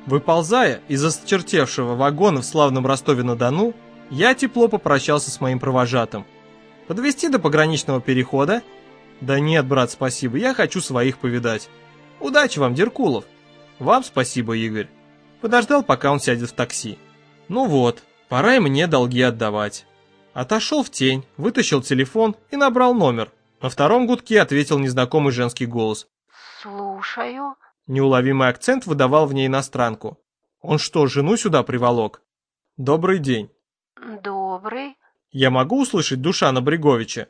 Выползая из осточертевшего вагона в славном Ростове-на-Дону, я тепло попрощался с моим провожатым. Подвезти до пограничного перехода? Да нет, брат, спасибо, я хочу своих повидать. Удачи вам, Деркулов. Вам спасибо, Игорь. Подождал, пока он сядет в такси. Ну вот, пора и мне долги отдавать. Отошел в тень, вытащил телефон и набрал номер. На втором гудке ответил незнакомый женский голос. «Слушаю». Неуловимый акцент выдавал в ней иностранку. Он что, жену сюда приволок? Добрый день. «Добрый». Я могу услышать Душана Бреговича?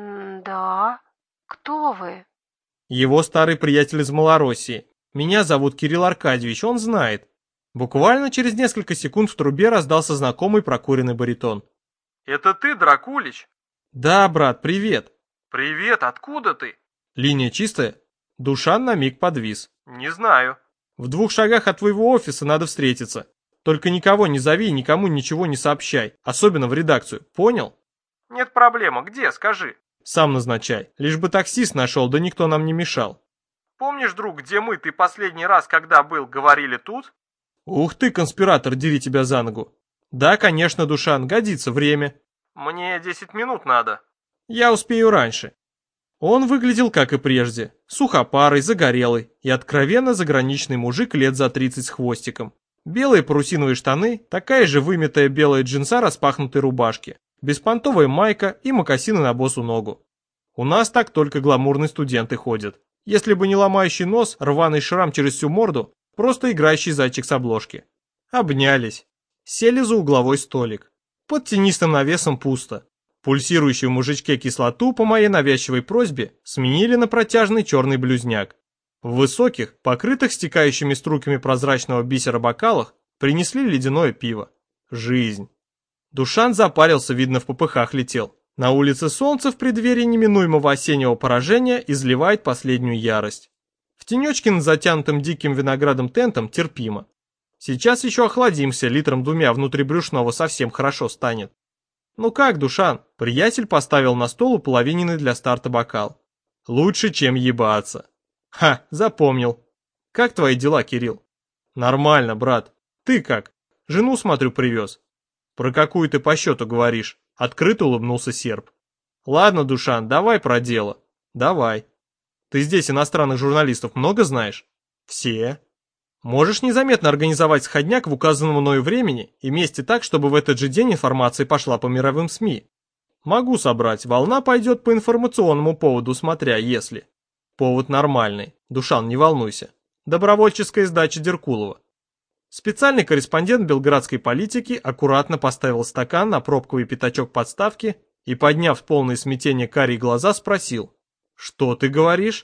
«Да. Кто вы?» Его старый приятель из Малороссии. Меня зовут Кирилл Аркадьевич, он знает. Буквально через несколько секунд в трубе раздался знакомый прокуренный баритон. «Это ты, Дракулич?» «Да, брат, привет». «Привет, откуда ты?» «Линия чистая?» Душан на миг подвис. «Не знаю». «В 2 шагах от твоего офиса надо встретиться. Только никого не зови и никому ничего не сообщай, особенно в редакцию, понял?» «Нет проблемы, где, скажи?» «Сам назначай, лишь бы таксист нашел, да никто нам не мешал». «Помнишь, друг, где ты последний раз, когда был, говорили тут?» «Ух ты, конспиратор, дери тебя за ногу». «Да, конечно, Душан, годится время». «Мне 10 минут надо». «Я успею раньше». Он выглядел, как и прежде, сухопарый, загорелый и откровенно заграничный мужик лет за 30 с хвостиком. Белые парусиновые штаны, такая же вымятая белая джинса распахнутой рубашки, беспонтовая майка и мокасины на босу ногу. У нас так только гламурные студенты ходят. Если бы не ломающий нос, рваный шрам через всю морду, просто играющий зайчик с обложки. Обнялись. Сели за угловой столик. Под тенистым навесом пусто. Пульсирующую в мужичке кислоту по моей навязчивой просьбе сменили на протяжный черный блюзняк. В высоких, покрытых стекающими струйками прозрачного бисера бокалах принесли ледяное пиво. Жизнь. Душан запарился, видно, в попыхах летел. На улице солнце в преддверии неминуемого осеннего поражения изливает последнюю ярость. В тенечке над затянутым диким виноградом тентом терпимо. Сейчас еще охладимся, 2 литром внутрибрюшного совсем хорошо станет. Ну как, Душан? Приятель поставил на стол уполовиненный для старта бокал. Лучше, чем ебаться. Ха, запомнил. Как твои дела, Кирилл? Нормально, брат. Ты как? Жену, смотрю, привез. Про какую ты по счету говоришь? Открыто улыбнулся серб. Ладно, Душан, давай про дело. Давай. Ты здесь иностранных журналистов много знаешь? Все. Можешь незаметно организовать сходняк в указанном мною времени и месте так, чтобы в этот же день информация пошла по мировым СМИ? Могу собрать, волна пойдет по информационному поводу, смотря если. Повод нормальный, Душан, не волнуйся. Добровольческая сдача Деркулова. Специальный корреспондент белградской политики аккуратно поставил стакан на пробковый пятачок подставки и, подняв в полное смятение карие глаза, спросил: «Что ты говоришь?»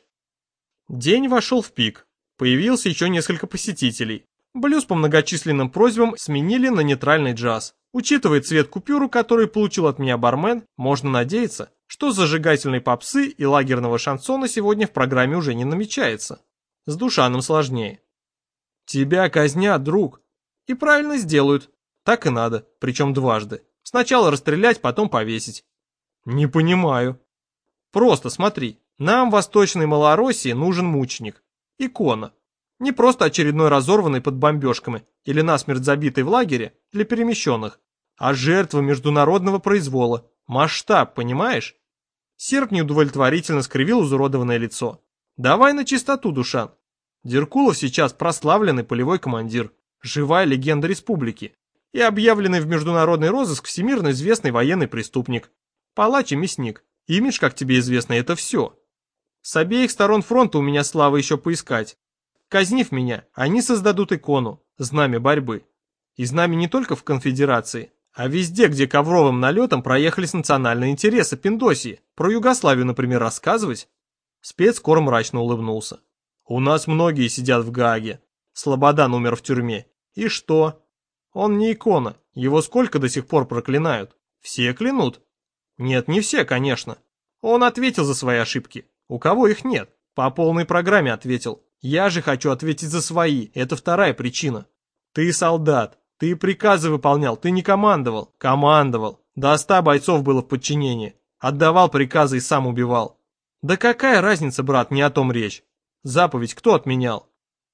День вошел в пик. Появилось еще несколько посетителей. Блюз по многочисленным просьбам сменили на нейтральный джаз. Учитывая цвет купюры, который получил от меня бармен, можно надеяться, что зажигательной попсы и лагерного шансона сегодня в программе уже не намечается. С Душаном сложнее. Тебя казнят, друг. И правильно сделают. Так и надо, причем дважды. Сначала расстрелять, потом повесить. Не понимаю. Просто смотри, нам в Восточной Малороссии нужен мученик. Икона. Не просто очередной разорванный под бомбежками или насмерть забитый в лагере для перемещенных, а жертва международного произвола. Масштаб, понимаешь? Серб неудовлетворительно скривил изуродованное лицо. Давай на чистоту, Душан. Деркулов сейчас прославленный полевой командир, живая легенда республики и объявленный в международный розыск всемирно известный военный преступник. Палач и мясник. Имидж, как тебе известно, это все. С обеих сторон фронта у меня славы еще поискать. Казнив меня, они создадут икону, знамя борьбы. И знамя не только в конфедерации, а везде, где ковровым налетом проехались национальные интересы Пиндосии. Про Югославию, например, рассказывать? Спецкор мрачно улыбнулся. У нас многие сидят в Гааге. Слободан умер в тюрьме. И что? Он не икона, его сколько до сих пор проклинают? Все клянут? Нет, не все, конечно. Он ответил за свои ошибки. У кого их нет? По полной программе ответил. Я же хочу ответить за свои, это вторая причина. Ты солдат, ты приказы выполнял, ты не командовал. Командовал. До 100 бойцов было в подчинении. Отдавал приказы и сам убивал. Да какая разница, брат, не о том речь. Заповедь кто отменял?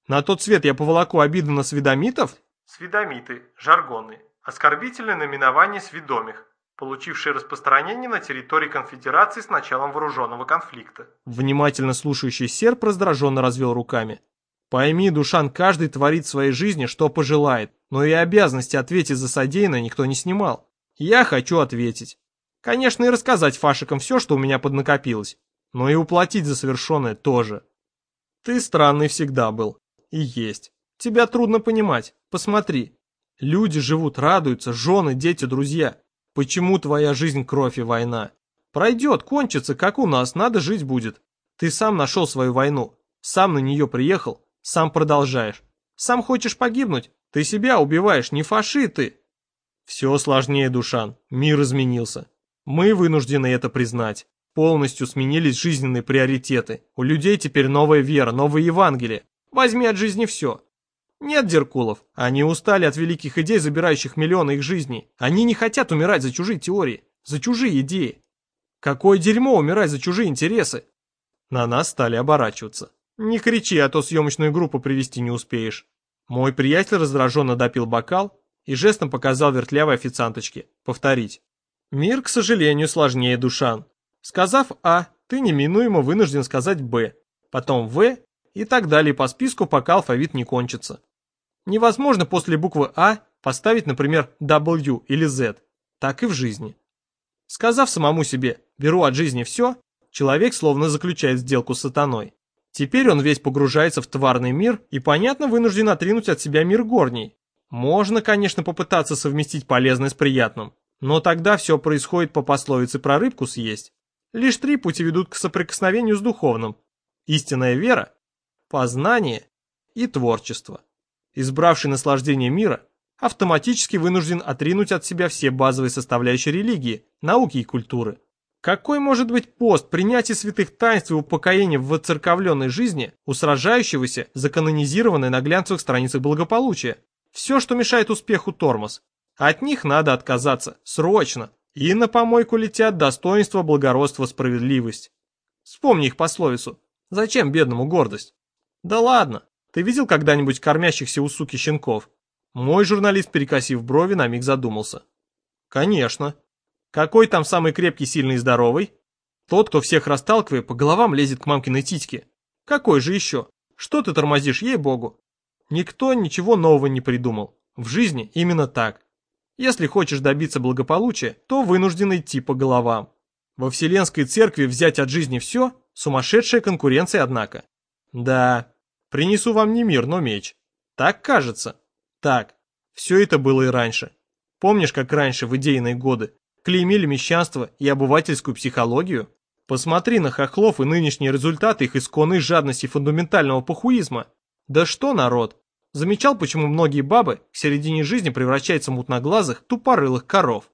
На тот свет я поволоку обиды на сведомитов? Сведомиты, жаргонные, оскорбительное наименование сведомых, получившие распространение на территории конфедерации с началом вооруженного конфликта. Внимательно слушающий серб раздраженно развел руками. Пойми, Душан, каждый творит в своей жизни, что пожелает, но и обязанности ответить за содеянное никто не снимал. Я хочу ответить. Конечно, и рассказать фашикам все, что у меня поднакопилось, но и уплатить за совершенное тоже. Ты странный всегда был. И есть. Тебя трудно понимать. Посмотри. Люди живут, радуются, жены, дети, друзья. Почему твоя жизнь кровь и война? Пройдет, кончится, как у нас, надо жить будет. Ты сам нашел свою войну, сам на нее приехал, сам продолжаешь. Сам хочешь погибнуть? Ты себя убиваешь, не фаши ты. Все сложнее, Душан, мир изменился. Мы вынуждены это признать. Полностью сменились жизненные приоритеты. У людей теперь новая вера, новое Евангелие. Возьми от жизни все. Нет, Деркулов, они устали от великих идей, забирающих миллионы их жизней. Они не хотят умирать за чужие теории, за чужие идеи. Какое дерьмо умирать за чужие интересы. На нас стали оборачиваться. Не кричи, а то съемочную группу привести не успеешь. Мой приятель раздраженно допил бокал и жестом показал вертлявой официанточке повторить. Мир, к сожалению, сложнее, Душан. Сказав А, ты неминуемо вынужден сказать Б, потом В и так далее по списку, пока алфавит не кончится. Невозможно после буквы А поставить, например, W или Z. Так и в жизни. Сказав самому себе «беру от жизни все», человек словно заключает сделку с сатаной. Теперь он весь погружается в тварный мир и, понятно, вынужден отринуть от себя мир горний. Можно, конечно, попытаться совместить полезное с приятным, но тогда все происходит по пословице про рыбку съесть. Лишь 3 пути ведут к соприкосновению с духовным. Истинная вера, познание и творчество. Избравший наслаждение мира автоматически вынужден отринуть от себя все базовые составляющие религии, науки и культуры. Какой может быть пост, принятие святых таинств и упокоение в воцерковленной жизни у сражающегося за канонизированное на глянцевых страницах благополучия? Все, что мешает успеху, тормоз. От них надо отказаться, срочно. И на помойку летят достоинство, благородство, справедливость. Вспомни их пословицу. Зачем бедному гордость? Да ладно. Ты видел когда-нибудь кормящихся у суки щенков? Мой журналист, перекосив брови, на миг задумался. Конечно. Какой там самый крепкий, сильный и здоровый? Тот, кто всех расталкивая, по головам лезет к мамкиной титьке. Какой же еще? Что ты тормозишь, ей-богу? Никто ничего нового не придумал. В жизни именно так. Если хочешь добиться благополучия, то вынужден идти по головам. Во Вселенской Церкви взять от жизни все – сумасшедшая конкуренция, однако. Да, принесу вам не мир, но меч. Так кажется. Так, все это было и раньше. Помнишь, как раньше, в идейные годы, клеймили мещанство и обывательскую психологию? Посмотри на хохлов и нынешние результаты их исконной жадности и фундаментального похуизма. Да что, народ? Замечал, почему многие бабы к середине жизни превращаются в мутноглазых, тупорылых коров?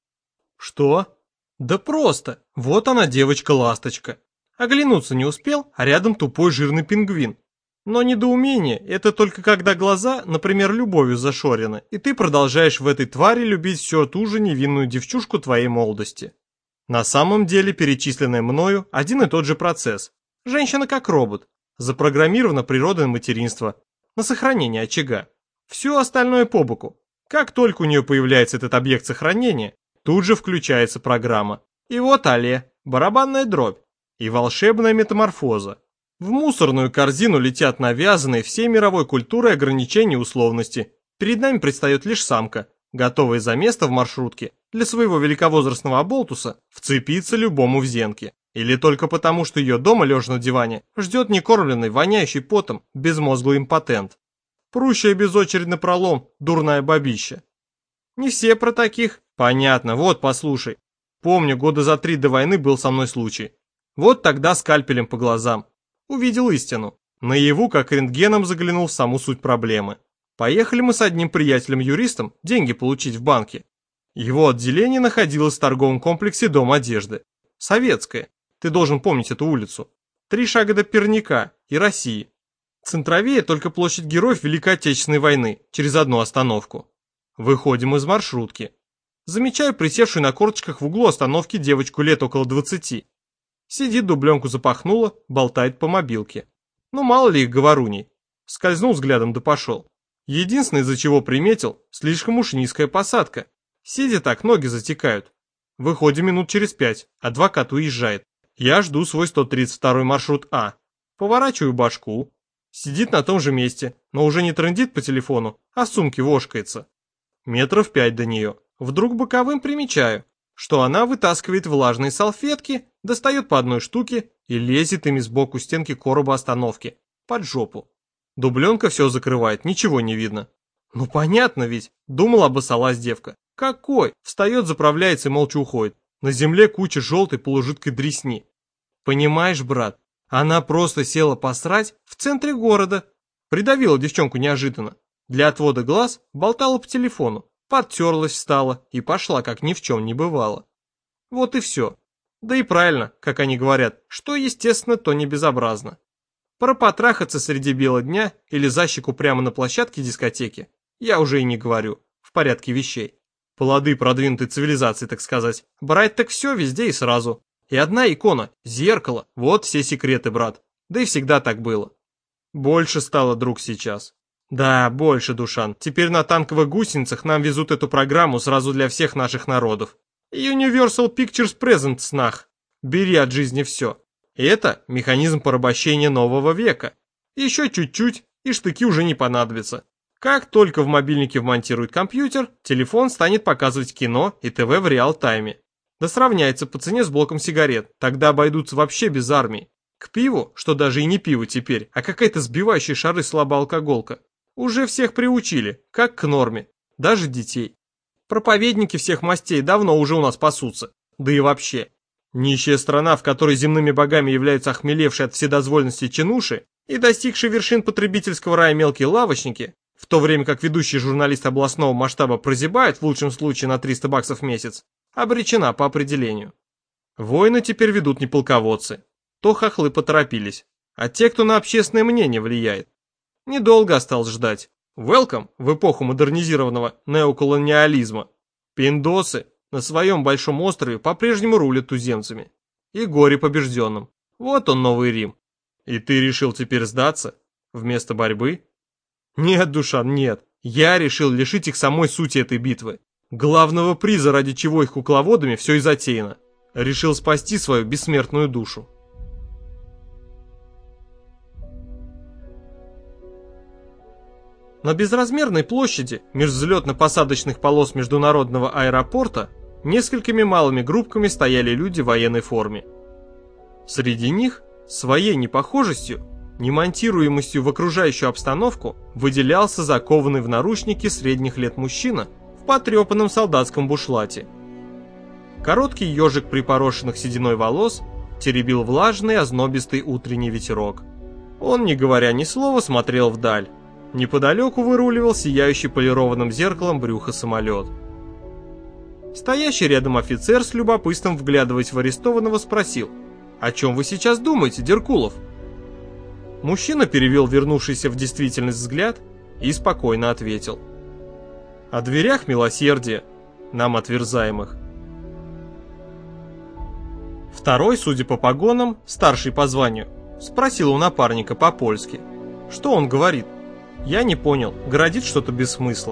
Что? Да просто. Вот она, девочка-ласточка. Оглянуться не успел, а рядом тупой жирный пингвин. Но недоумение – это только когда глаза, например, любовью зашорены, и ты продолжаешь в этой твари любить всю ту же невинную девчушку твоей молодости. На самом деле перечисленное мною один и тот же процесс. Женщина как робот, запрограммирована природой на материнство, на сохранение очага. Все остальное по боку. Как только у нее появляется этот объект сохранения, тут же включается программа. И вот алле, барабанная дробь и волшебная метаморфоза. В мусорную корзину летят навязанные всей мировой культурой ограничения и условности. Перед нами предстает лишь самка, готовая за место в маршрутке для своего великовозрастного оболтуса вцепиться любому в зенки. Или только потому, что ее дома, лежа на диване, ждет некормленный, воняющий потом, безмозглый импотент. Прущая без очереди напролом, дурная бабища. Не все про таких. Понятно, вот послушай. Помню, года за 3 до войны был со мной случай. Вот тогда скальпелем по глазам. Увидел истину. Наяву, как рентгеном, заглянул в саму суть проблемы. Поехали мы с одним приятелем-юристом деньги получить в банке. Его отделение находилось в торговом комплексе «Дом одежды». Советское. Ты должен помнить эту улицу. 3 шага до Перняка и России. Центровее только площадь Героев Великой Отечественной войны, через одну остановку. Выходим из маршрутки. Замечаю присевшую на корточках в углу остановки девочку лет около 20. Сидит, дубленку запахнула, болтает по мобилке. Ну мало ли их говоруней. скользнул взглядом да пошел. Единственное, из-за чего приметил, слишком уж низкая посадка. Сидя так, ноги затекают. Выходим минут через 5, адвокат уезжает. Я жду свой 132-й маршрут А. Поворачиваю башку. Сидит на том же месте, но уже не трындит по телефону, а в сумке вошкается. Метров 5 до нее. Вдруг боковым примечаю, что она вытаскивает влажные салфетки, достает по одной штуке и лезет ими сбоку стенки короба остановки, под жопу. Дубленка все закрывает, ничего не видно. Ну понятно ведь, думала, обоссалась девка. Какой? Встает, заправляется и молча уходит. На земле куча желтой полужидкой дресни. Понимаешь, брат, она просто села посрать в центре города. Придавила девчонку неожиданно. Для отвода глаз болтала по телефону. Подтерлась, встала и пошла, как ни в чем не бывало. Вот и все. Да и правильно, как они говорят, что естественно, то не безобразно. Про потрахаться среди бела дня или за щеку прямо на площадке дискотеки я уже и не говорю, в порядке вещей. Плоды продвинутой цивилизации, так сказать. Брать так все везде и сразу. И одна икона, зеркало, вот все секреты, брат. Да и всегда так было. Больше стало, друг, сейчас. Да, больше, Душан. Теперь на танковых гусеницах нам везут эту программу сразу для всех наших народов. Universal Pictures Present, снах. Бери от жизни все. И это механизм порабощения нового века. Еще чуть-чуть, и штыки уже не понадобятся. Как только в мобильнике вмонтируют компьютер, телефон станет показывать кино и ТВ в реал-тайме. Да сравняется по цене с блоком сигарет, тогда обойдутся вообще без армии. К пиву, что даже и не пиво теперь, а какая-то сбивающая шары слабоалкоголка, уже всех приучили, как к норме, даже детей. Проповедники всех мастей давно уже у нас пасутся, да и вообще. Нищая страна, в которой земными богами являются охмелевшие от вседозволенности чинуши и достигшие вершин потребительского рая мелкие лавочники, в то время как ведущий журналист областного масштаба прозябает в лучшем случае на $300 в месяц, обречена по определению. Войны теперь ведут не полководцы, то хохлы поторопились, а те, кто на общественное мнение влияет. Недолго осталось ждать. Welcome в эпоху модернизированного неоколониализма. Пиндосы на своем большом острове по-прежнему рулят туземцами. И горе побежденным. Вот он, Новый Рим. И ты решил теперь сдаться? Вместо борьбы? Нет, Душан, нет. Я решил лишить их самой сути этой битвы. Главного приза, ради чего их кукловодами все и затеяно. Решил спасти свою бессмертную душу. На безразмерной площади, меж взлетно-посадочных полос международного аэропорта, несколькими малыми группками стояли люди в военной форме. Среди них, своей непохожестью, немонтируемостью в окружающую обстановку, выделялся закованный в наручники средних лет мужчина в потрепанном солдатском бушлате. Короткий ежик припорошенных сединой волос теребил влажный ознобистый утренний ветерок. Он, не говоря ни слова, смотрел вдаль. Неподалеку выруливал сияющий полированным зеркалом брюхо самолет. Стоящий рядом офицер с любопытством, вглядываясь в арестованного, спросил: «О чем вы сейчас думаете, Деркулов?» Мужчина перевел вернувшийся в действительность взгляд и спокойно ответил: «О дверях милосердия, нам отверзаемых». Второй, судя по погонам, старший по званию, спросил у напарника по-польски. Что он говорит? Я не понял, городит что-то без смысла.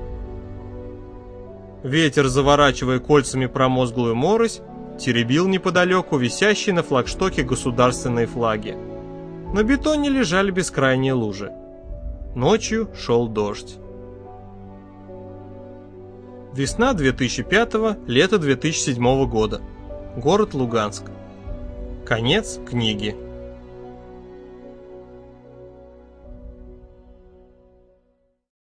Ветер, заворачивая кольцами промозглую морось, теребил неподалеку висящие на флагштоке государственные флаги. На бетоне лежали бескрайние лужи. Ночью шел дождь. Весна 2005-го, лето 2007 года. Город Луганск. Конец книги.